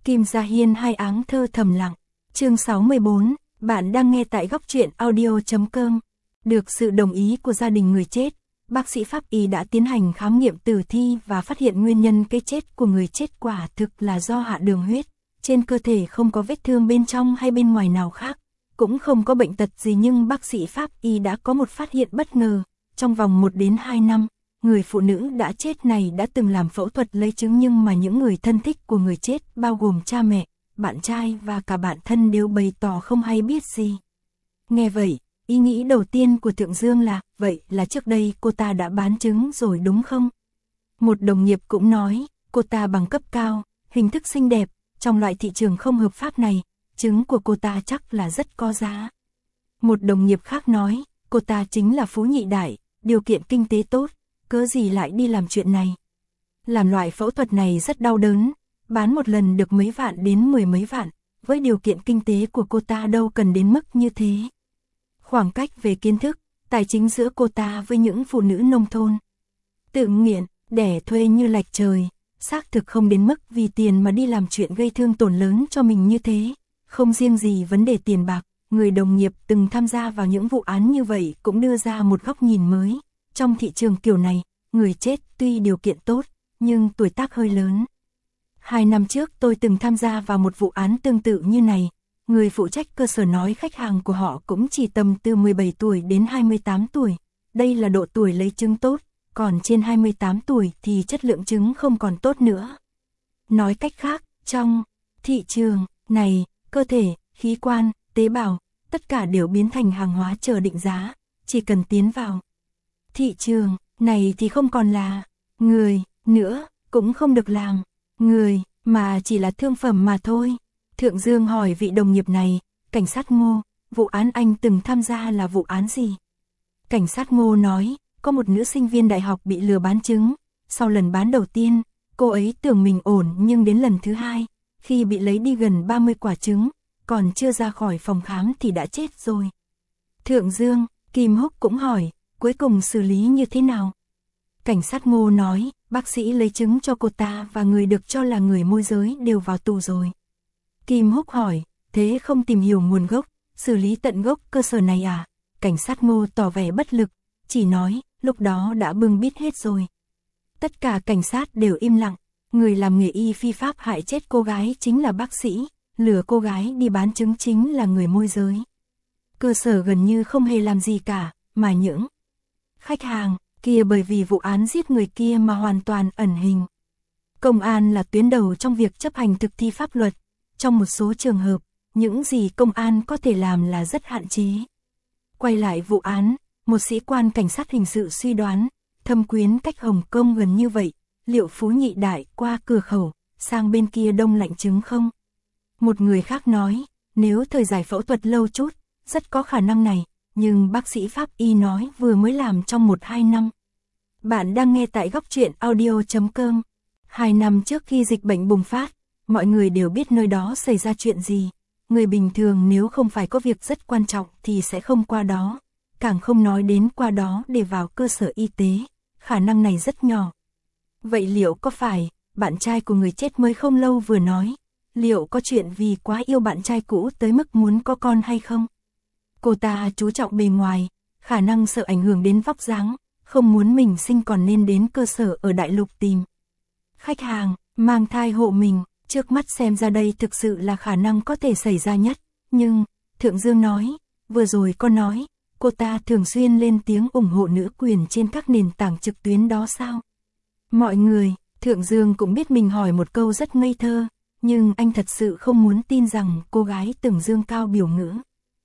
Kim Gia Hiên hai áng thơ thầm lặng. Chương 64, bạn đang nghe tại góc truyện audio.com. Được sự đồng ý của gia đình người chết, bác sĩ pháp y đã tiến hành khám nghiệm tử thi và phát hiện nguyên nhân cái chết của người chết quả thực là do hạ đường huyết. Trên cơ thể không có vết thương bên trong hay bên ngoài nào khác, cũng không có bệnh tật gì, nhưng bác sĩ pháp y đã có một phát hiện bất ngờ. Trong vòng 1 đến 2 năm, người phụ nữ đã chết này đã từng làm phẫu thuật lấy trứng, nhưng mà những người thân thích của người chết bao gồm cha mẹ, bạn trai và cả bạn thân đều bày tỏ không hay biết gì. Nghe vậy, ý nghĩ đầu tiên của Thượng Dương là, vậy là trước đây cô ta đã bán trứng rồi đúng không? Một đồng nghiệp cũng nói, cô ta bằng cấp cao, hình thức xinh đẹp, trong loại thị trường không hợp pháp này, trứng của cô ta chắc là rất có giá. Một đồng nghiệp khác nói, cô ta chính là phú nhị đại, điều kiện kinh tế tốt, cớ gì lại đi làm chuyện này. Làm loại phẫu thuật này rất đau đớn, bán một lần được mấy vạn đến 10 mấy vạn, với điều kiện kinh tế của cô ta đâu cần đến mức như thế. Khoảng cách về kiến thức, tài chính giữa cô ta với những phụ nữ nông thôn, tự nghiện, đẻ thuê như lạch trời, xác thực không đến mức vì tiền mà đi làm chuyện gây thương tổn lớn cho mình như thế. Không riêng gì vấn đề tiền bạc, người đồng nghiệp từng tham gia vào những vụ án như vậy cũng đưa ra một góc nhìn mới. Trong thị trường kiểu này, người chết tuy điều kiện tốt, nhưng tuổi tác hơi lớn. 2 năm trước tôi từng tham gia vào một vụ án tương tự như này. Người phụ trách cơ sở nói khách hàng của họ cũng chỉ tầm từ 17 tuổi đến 28 tuổi. Đây là độ tuổi lấy trứng tốt, còn trên 28 tuổi thì chất lượng trứng không còn tốt nữa. Nói cách khác, trong thị trường này, cơ thể, khí quan, tế bào, tất cả đều biến thành hàng hóa chờ định giá, chỉ cần tiến vào thị trường này thì không còn là người nữa, cũng không được làm người, mà chỉ là thương phẩm mà thôi. Thượng Dương hỏi vị đồng nghiệp này, cảnh sát Ngô, vụ án anh từng tham gia là vụ án gì? Cảnh sát Ngô nói, có một nữ sinh viên đại học bị lừa bán trứng. Sau lần bán đầu tiên, cô ấy tưởng mình ổn, nhưng đến lần thứ hai, khi bị lấy đi gần 30 quả trứng, còn chưa ra khỏi phòng khám thì đã chết rồi. Thượng Dương, Kim Húc cũng hỏi, cuối cùng xử lý như thế nào? Cảnh sát Ngô nói, bác sĩ lấy trứng cho cô ta và người được cho là người môi giới đều vào tù rồi. Kim Húc hỏi, thế không tìm hiểu nguồn gốc, xử lý tận gốc cơ sở này à? Cảnh sát Ngô tỏ vẻ bất lực, chỉ nói, lúc đó đã bưng bít hết rồi. Tất cả cảnh sát đều im lặng, người làm nghề y phi pháp hại chết cô gái chính là bác sĩ, lừa cô gái đi bán trứng chính là người môi giới. Cơ sở gần như không hề làm gì cả, mà những khách hàng kia bởi vì vụ án giết người kia mà hoàn toàn ẩn hình. Công an là tuyến đầu trong việc chấp hành thực thi pháp luật. Trong một số trường hợp, những gì công an có thể làm là rất hạn chế. Quay lại vụ án, một sĩ quan cảnh sát hình sự suy đoán, Thâm Quyến cách Hồng Kông gần như vậy, liệu phú nhị đại qua cửa khẩu, sang bên kia đông lạnh trứng không? Một người khác nói, nếu thời giải phẫu thuật lâu chút, rất có khả năng này, nhưng bác sĩ pháp y nói vừa mới làm trong 1-2 năm. Bạn đang nghe tại góc truyện audio.com. 2 năm trước khi dịch bệnh bùng phát, mọi người đều biết nơi đó xảy ra chuyện gì. Người bình thường nếu không phải có việc rất quan trọng thì sẽ không qua đó, càng không nói đến qua đó để vào cơ sở y tế, khả năng này rất nhỏ. Vậy liệu có phải, bạn trai của người chết mới không lâu vừa nói, liệu có chuyện vì quá yêu bạn trai cũ tới mức muốn có con hay không? Cô ta chú trọng bề ngoài, khả năng sợ ảnh hưởng đến vóc dáng, không muốn mình sinh còn nên đến cơ sở ở Đại Lục tìm khách hàng, mang thai hộ mình. Trước mắt xem ra đây thực sự là khả năng có thể xảy ra nhất, nhưng, Thượng Dương nói, vừa rồi con nói, cô ta thường xuyên lên tiếng ủng hộ nữ quyền trên các nền tảng trực tuyến đó sao? Mọi người, Thượng Dương cũng biết mình hỏi một câu rất ngây thơ, nhưng anh thật sự không muốn tin rằng cô gái từng dương cao biểu ngữ.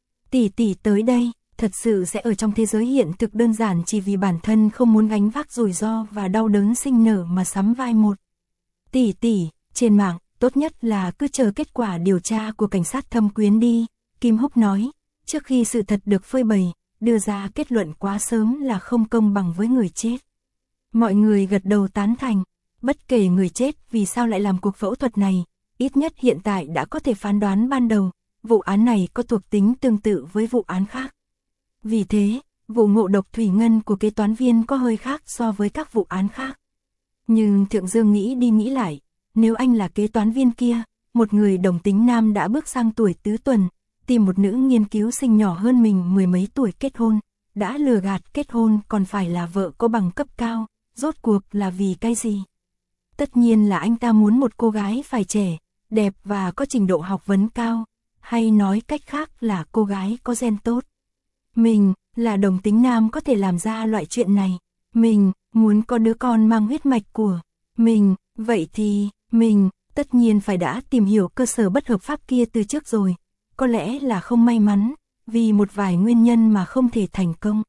Tỷ tỷ tới đây, thật sự sẽ ở trong thế giới hiện thực đơn giản chỉ vì bản thân không muốn gánh vác rủi ro và đau đớn sinh nở mà sắm vai một tỷ tỷ. Trên mạng, tốt nhất là cứ chờ kết quả điều tra của cảnh sát Thâm Quyến đi, Kim Húc nói, trước khi sự thật được phơi bày, đưa ra kết luận quá sớm là không công bằng với người chết. Mọi người gật đầu tán thành, bất kể người chết vì sao lại làm cuộc phẫu thuật này, ít nhất hiện tại đã có thể phán đoán ban đầu, vụ án này có thuộc tính tương tự với vụ án khác. Vì thế, vụ ngộ độc thủy ngân của kế toán viên có hơi khác so với các vụ án khác. Nhưng Thượng Dương nghĩ đi nghĩ lại, nếu anh là kế toán viên kia, một người đồng tính nam đã bước sang tuổi tứ tuần, tìm một nữ nghiên cứu sinh nhỏ hơn mình mười mấy tuổi kết hôn, đã lừa gạt kết hôn còn phải là vợ có bằng cấp cao, rốt cuộc là vì cái gì? Tất nhiên là anh ta muốn một cô gái phải trẻ, đẹp và có trình độ học vấn cao, hay nói cách khác là cô gái có gen tốt. Mình, là đồng tính nam có thể làm ra loại chuyện này. Mình, muốn có đứa con mang huyết mạch của mình, vậy thì, mình, tất nhiên phải đã tìm hiểu cơ sở bất hợp pháp kia từ trước rồi. Có lẽ là không may mắn, vì một vài nguyên nhân mà không thể thành công.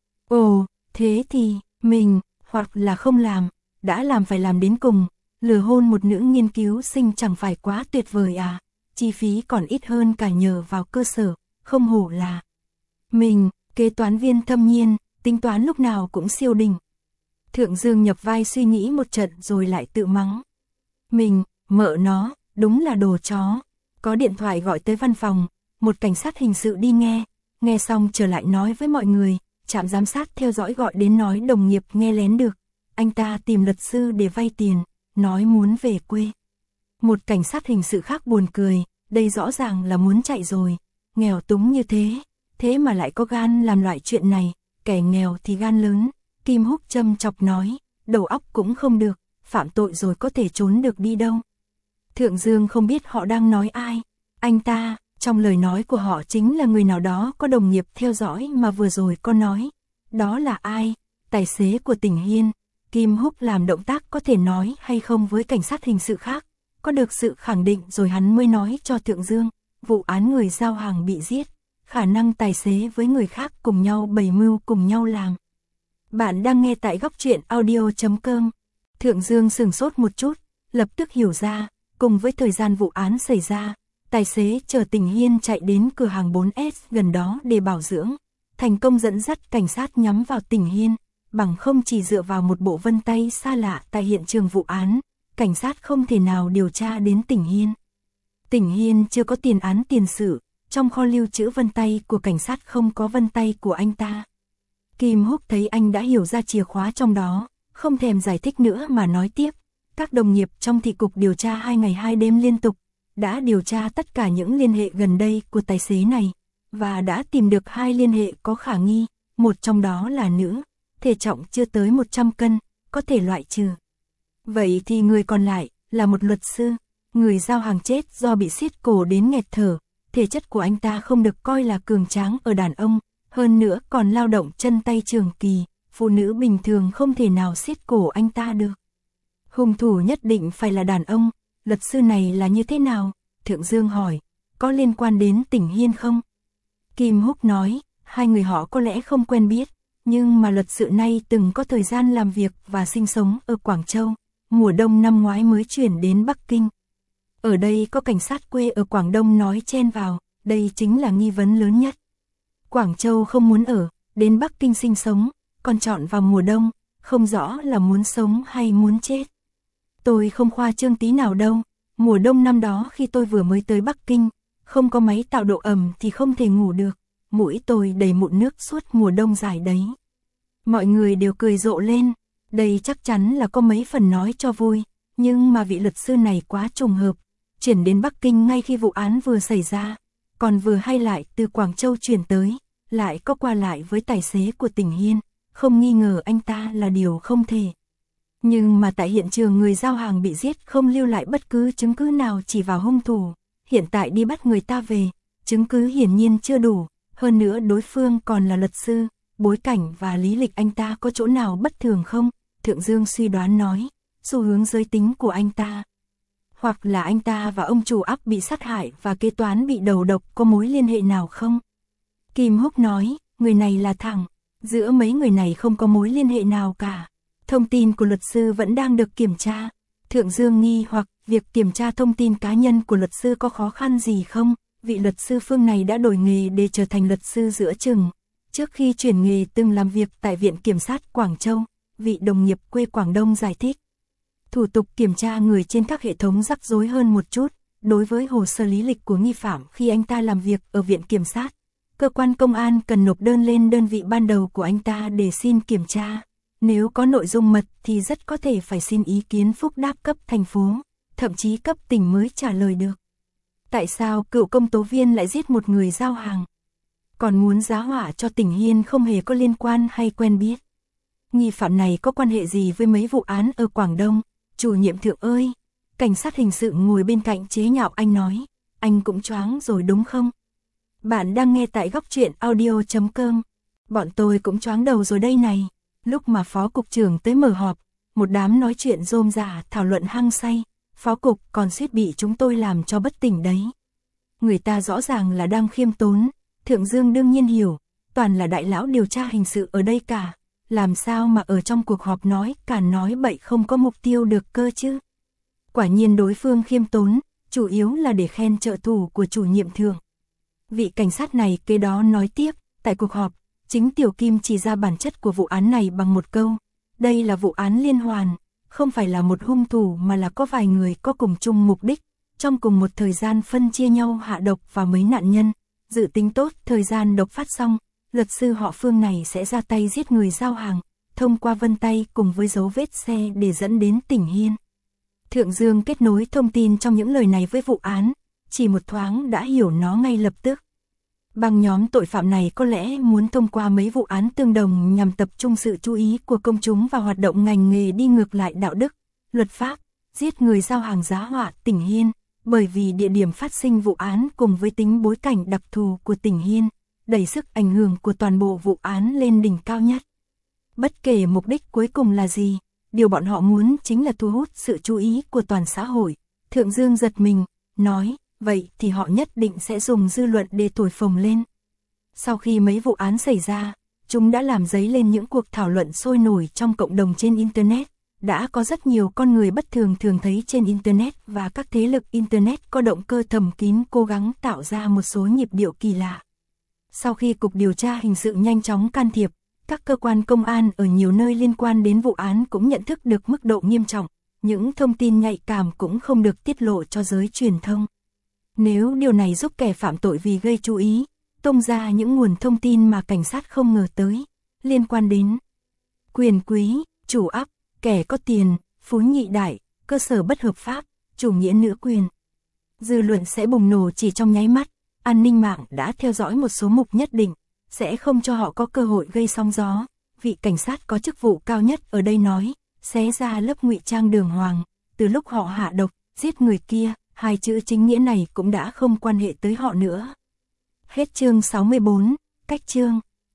Ồ, thế thì, mình, hoặc là không làm, đã làm phải làm đến cùng, lừa hôn một nữ nghiên cứu sinh chẳng phải quá tuyệt vời à, chi phí còn ít hơn cả nhờ vào cơ sở, không hổ là. Mình, kế toán viên thâm nhiên, tính toán lúc nào cũng siêu đỉnh. Thượng Dương nhập vai suy nghĩ một trận rồi lại tự mắng. Mình, mợ nó, đúng là đồ chó. Có điện thoại gọi tới văn phòng, một cảnh sát hình sự đi nghe xong trở lại nói với mọi người, trạm giám sát theo dõi gọi đến nói đồng nghiệp nghe lén được. Anh ta tìm luật sư để vay tiền, nói muốn về quê. Một cảnh sát hình sự khác buồn cười, đây rõ ràng là muốn chạy rồi, nghèo túng như thế mà lại có gan làm loại chuyện này, kẻ nghèo thì gan lớn. Kim Húc châm chọc nói, đầu óc cũng không được, phạm tội rồi có thể trốn được đi đâu. Thượng Dương không biết họ đang nói ai, anh ta, trong lời nói của họ chính là người nào đó có đồng nghiệp theo dõi mà vừa rồi có nói. Đó là ai? Tài xế của Tỉnh Hiên. Kim Húc làm động tác có thể nói hay không với cảnh sát hình sự khác, có được sự khẳng định rồi hắn mới nói cho Thượng Dương, vụ án người giao hàng bị giết, khả năng tài xế với người khác cùng nhau bày mưu cùng nhau làm. Bạn đang nghe tại góc truyện audio.com. Thượng Dương sửng sốt một chút, lập tức hiểu ra, cùng với thời gian vụ án xảy ra, tài xế chở Tỉnh Hiên chạy đến cửa hàng 4S gần đó để bảo dưỡng, thành công dẫn dắt cảnh sát nhắm vào Tỉnh Hiên, bằng không chỉ dựa vào một bộ vân tay xa lạ tại hiện trường vụ án, cảnh sát không thể nào điều tra đến Tỉnh Hiên. Tỉnh Hiên chưa có tiền án tiền sự, trong kho lưu trữ vân tay của cảnh sát không có vân tay của anh ta. Kim Húc thấy anh đã hiểu ra chìa khóa trong đó, không thèm giải thích nữa mà nói tiếp. Các đồng nghiệp trong thị cục điều tra 2 ngày 2 đêm liên tục, đã điều tra tất cả những liên hệ gần đây của tài xế này, và đã tìm được 2 liên hệ có khả nghi, một trong đó là nữ, thể trọng chưa tới 100 cân, có thể loại trừ. Vậy thì người còn lại, là một luật sư, người giao hàng chết do bị siết cổ đến nghẹt thở, thể chất của anh ta không được coi là cường tráng ở đàn ông, hơn nữa còn lao động chân tay trường kỳ, phụ nữ bình thường không thể nào siết cổ anh ta được. Hung thủ nhất định phải là đàn ông, luật sư này là như thế nào? Thượng Dương hỏi, có liên quan đến Tỉnh Hiên không? Kim Húc nói, 2 người họ có lẽ không quen biết, nhưng mà luật sư này từng có thời gian làm việc và sinh sống ở Quảng Châu, mùa đông năm ngoái mới chuyển đến Bắc Kinh. Ở đây có cảnh sát quê ở Quảng Đông nói chen vào, đây chính là nghi vấn lớn nhất. Quảng Châu không muốn ở, đến Bắc Kinh sinh sống, còn chọn vào mùa đông, không rõ là muốn sống hay muốn chết. Tôi không khoa trương tí nào đâu, mùa đông năm đó khi tôi vừa mới tới Bắc Kinh, không có máy tạo độ ẩm thì không thể ngủ được, mũi tôi đầy mụn nước suốt mùa đông dài đấy. Mọi người đều cười rộ lên, đây chắc chắn là có mấy phần nói cho vui, nhưng mà vị luật sư này quá trùng hợp, chuyển đến Bắc Kinh ngay khi vụ án vừa xảy ra, còn vừa hay lại từ Quảng Châu chuyển tới, lại có qua lại với tài xế của Tỉnh Hiên, không nghi ngờ anh ta là điều không thể. Nhưng mà tại hiện trường người giao hàng bị giết không lưu lại bất cứ chứng cứ nào chỉ vào hung thủ, hiện tại đi bắt người ta về, chứng cứ hiển nhiên chưa đủ, hơn nữa đối phương còn là luật sư, bối cảnh và lý lịch anh ta có chỗ nào bất thường không? Thượng Dương suy đoán nói, xu hướng giới tính của anh ta. Hoặc là anh ta và ông chủ ắp bị sát hại và kế toán bị đầu độc có mối liên hệ nào không? Kim Húc nói, người này là thẳng, giữa mấy người này không có mối liên hệ nào cả. Thông tin của luật sư vẫn đang được kiểm tra. Thượng Dương nghi hoặc việc kiểm tra thông tin cá nhân của luật sư có khó khăn gì không? Vị luật sư Phương này đã đổi nghề để trở thành luật sư giữa chừng. Trước khi chuyển nghề từng làm việc tại Viện Kiểm sát Quảng Châu, vị đồng nghiệp quê Quảng Đông giải thích. Thủ tục kiểm tra người trên các hệ thống rắc rối hơn một chút, đối với hồ sơ lý lịch của nghi phạm khi anh ta làm việc ở Viện Kiểm sát. Cơ quan công an cần nộp đơn lên đơn vị ban đầu của anh ta để xin kiểm tra. Nếu có nội dung mật thì rất có thể phải xin ý kiến phúc đáp cấp thành phố, thậm chí cấp tỉnh mới trả lời được. Tại sao cựu công tố viên lại giết một người giao hàng? Còn muốn giá họa cho Tỉnh Hiên không hề có liên quan hay quen biết. Nghi phạm này có quan hệ gì với mấy vụ án ở Quảng Đông? Chủ nhiệm Thượng ơi! Cảnh sát hình sự ngồi bên cạnh chế nhạo anh nói. Anh cũng choáng rồi đúng không? Bạn đang nghe tại góc truyện audio.com. Bọn tôi cũng choáng đầu rồi đây này. Lúc mà phó cục trưởng tới mở họp, một đám nói chuyện rôm rả thảo luận hăng say. Phó cục còn suýt bị chúng tôi làm cho bất tỉnh đấy. Người ta rõ ràng là đang khiêm tốn. Thượng Dương đương nhiên hiểu, toàn là đại lão điều tra hình sự ở đây cả. Làm sao mà ở trong cuộc họp nói càn nói bậy không có mục tiêu được cơ chứ? Quả nhiên đối phương khiêm tốn, chủ yếu là để khen trợ thủ của chủ nhiệm Thượng. Vị cảnh sát này kế đó nói tiếp, tại cuộc họp, chính Tiểu Kim chỉ ra bản chất của vụ án này bằng một câu. Đây là vụ án liên hoàn, không phải là một hung thủ mà là có vài người có cùng chung mục đích, trong cùng một thời gian phân chia nhau hạ độc vào mấy nạn nhân. Dự tính tốt thời gian độc phát xong, luật sư họ Phương này sẽ ra tay giết người giao hàng, thông qua vân tay cùng với dấu vết xe để dẫn đến Tỉnh Hiên. Thượng Dương kết nối thông tin trong những lời này với vụ án, chỉ một thoáng đã hiểu nó ngay lập tức. Băng nhóm tội phạm này có lẽ muốn thông qua mấy vụ án tương đồng nhằm tập trung sự chú ý của công chúng vào hoạt động ngành nghề đi ngược lại đạo đức, luật pháp, giết người giao hàng giá họa Tỉnh Hiên, bởi vì địa điểm phát sinh vụ án cùng với tính bối cảnh đặc thù của Tỉnh Hiên, đẩy sức ảnh hưởng của toàn bộ vụ án lên đỉnh cao nhất. Bất kể mục đích cuối cùng là gì, điều bọn họ muốn chính là thu hút sự chú ý của toàn xã hội. Thượng Dương giật mình, nói, vậy thì họ nhất định sẽ dùng dư luận để thổi phồng lên. Sau khi mấy vụ án xảy ra, chúng đã làm dấy lên những cuộc thảo luận sôi nổi trong cộng đồng trên Internet. Đã có rất nhiều con người bất thường thường thấy trên Internet và các thế lực Internet có động cơ thầm kín cố gắng tạo ra một số nhịp điệu kỳ lạ. Sau khi Cục Điều tra Hình sự nhanh chóng can thiệp, các cơ quan công an ở nhiều nơi liên quan đến vụ án cũng nhận thức được mức độ nghiêm trọng, những thông tin nhạy cảm cũng không được tiết lộ cho giới truyền thông. Nếu điều này giúp kẻ phạm tội vì gây chú ý, tung ra những nguồn thông tin mà cảnh sát không ngờ tới, liên quan đến quyền quý, chủ ấp, kẻ có tiền, phú nhị đại, cơ sở bất hợp pháp, chủ nghĩa nữ quyền. Dư luận sẽ bùng nổ chỉ trong nháy mắt, an ninh mạng đã theo dõi một số mục nhất định, sẽ không cho họ có cơ hội gây sóng gió. Vị cảnh sát có chức vụ cao nhất ở đây nói, xé ra lớp ngụy trang đường hoàng, từ lúc họ hạ độc, giết người kia, hai chữ chính nghĩa này cũng đã không quan hệ tới họ nữa. Hết chương 64, cách chương.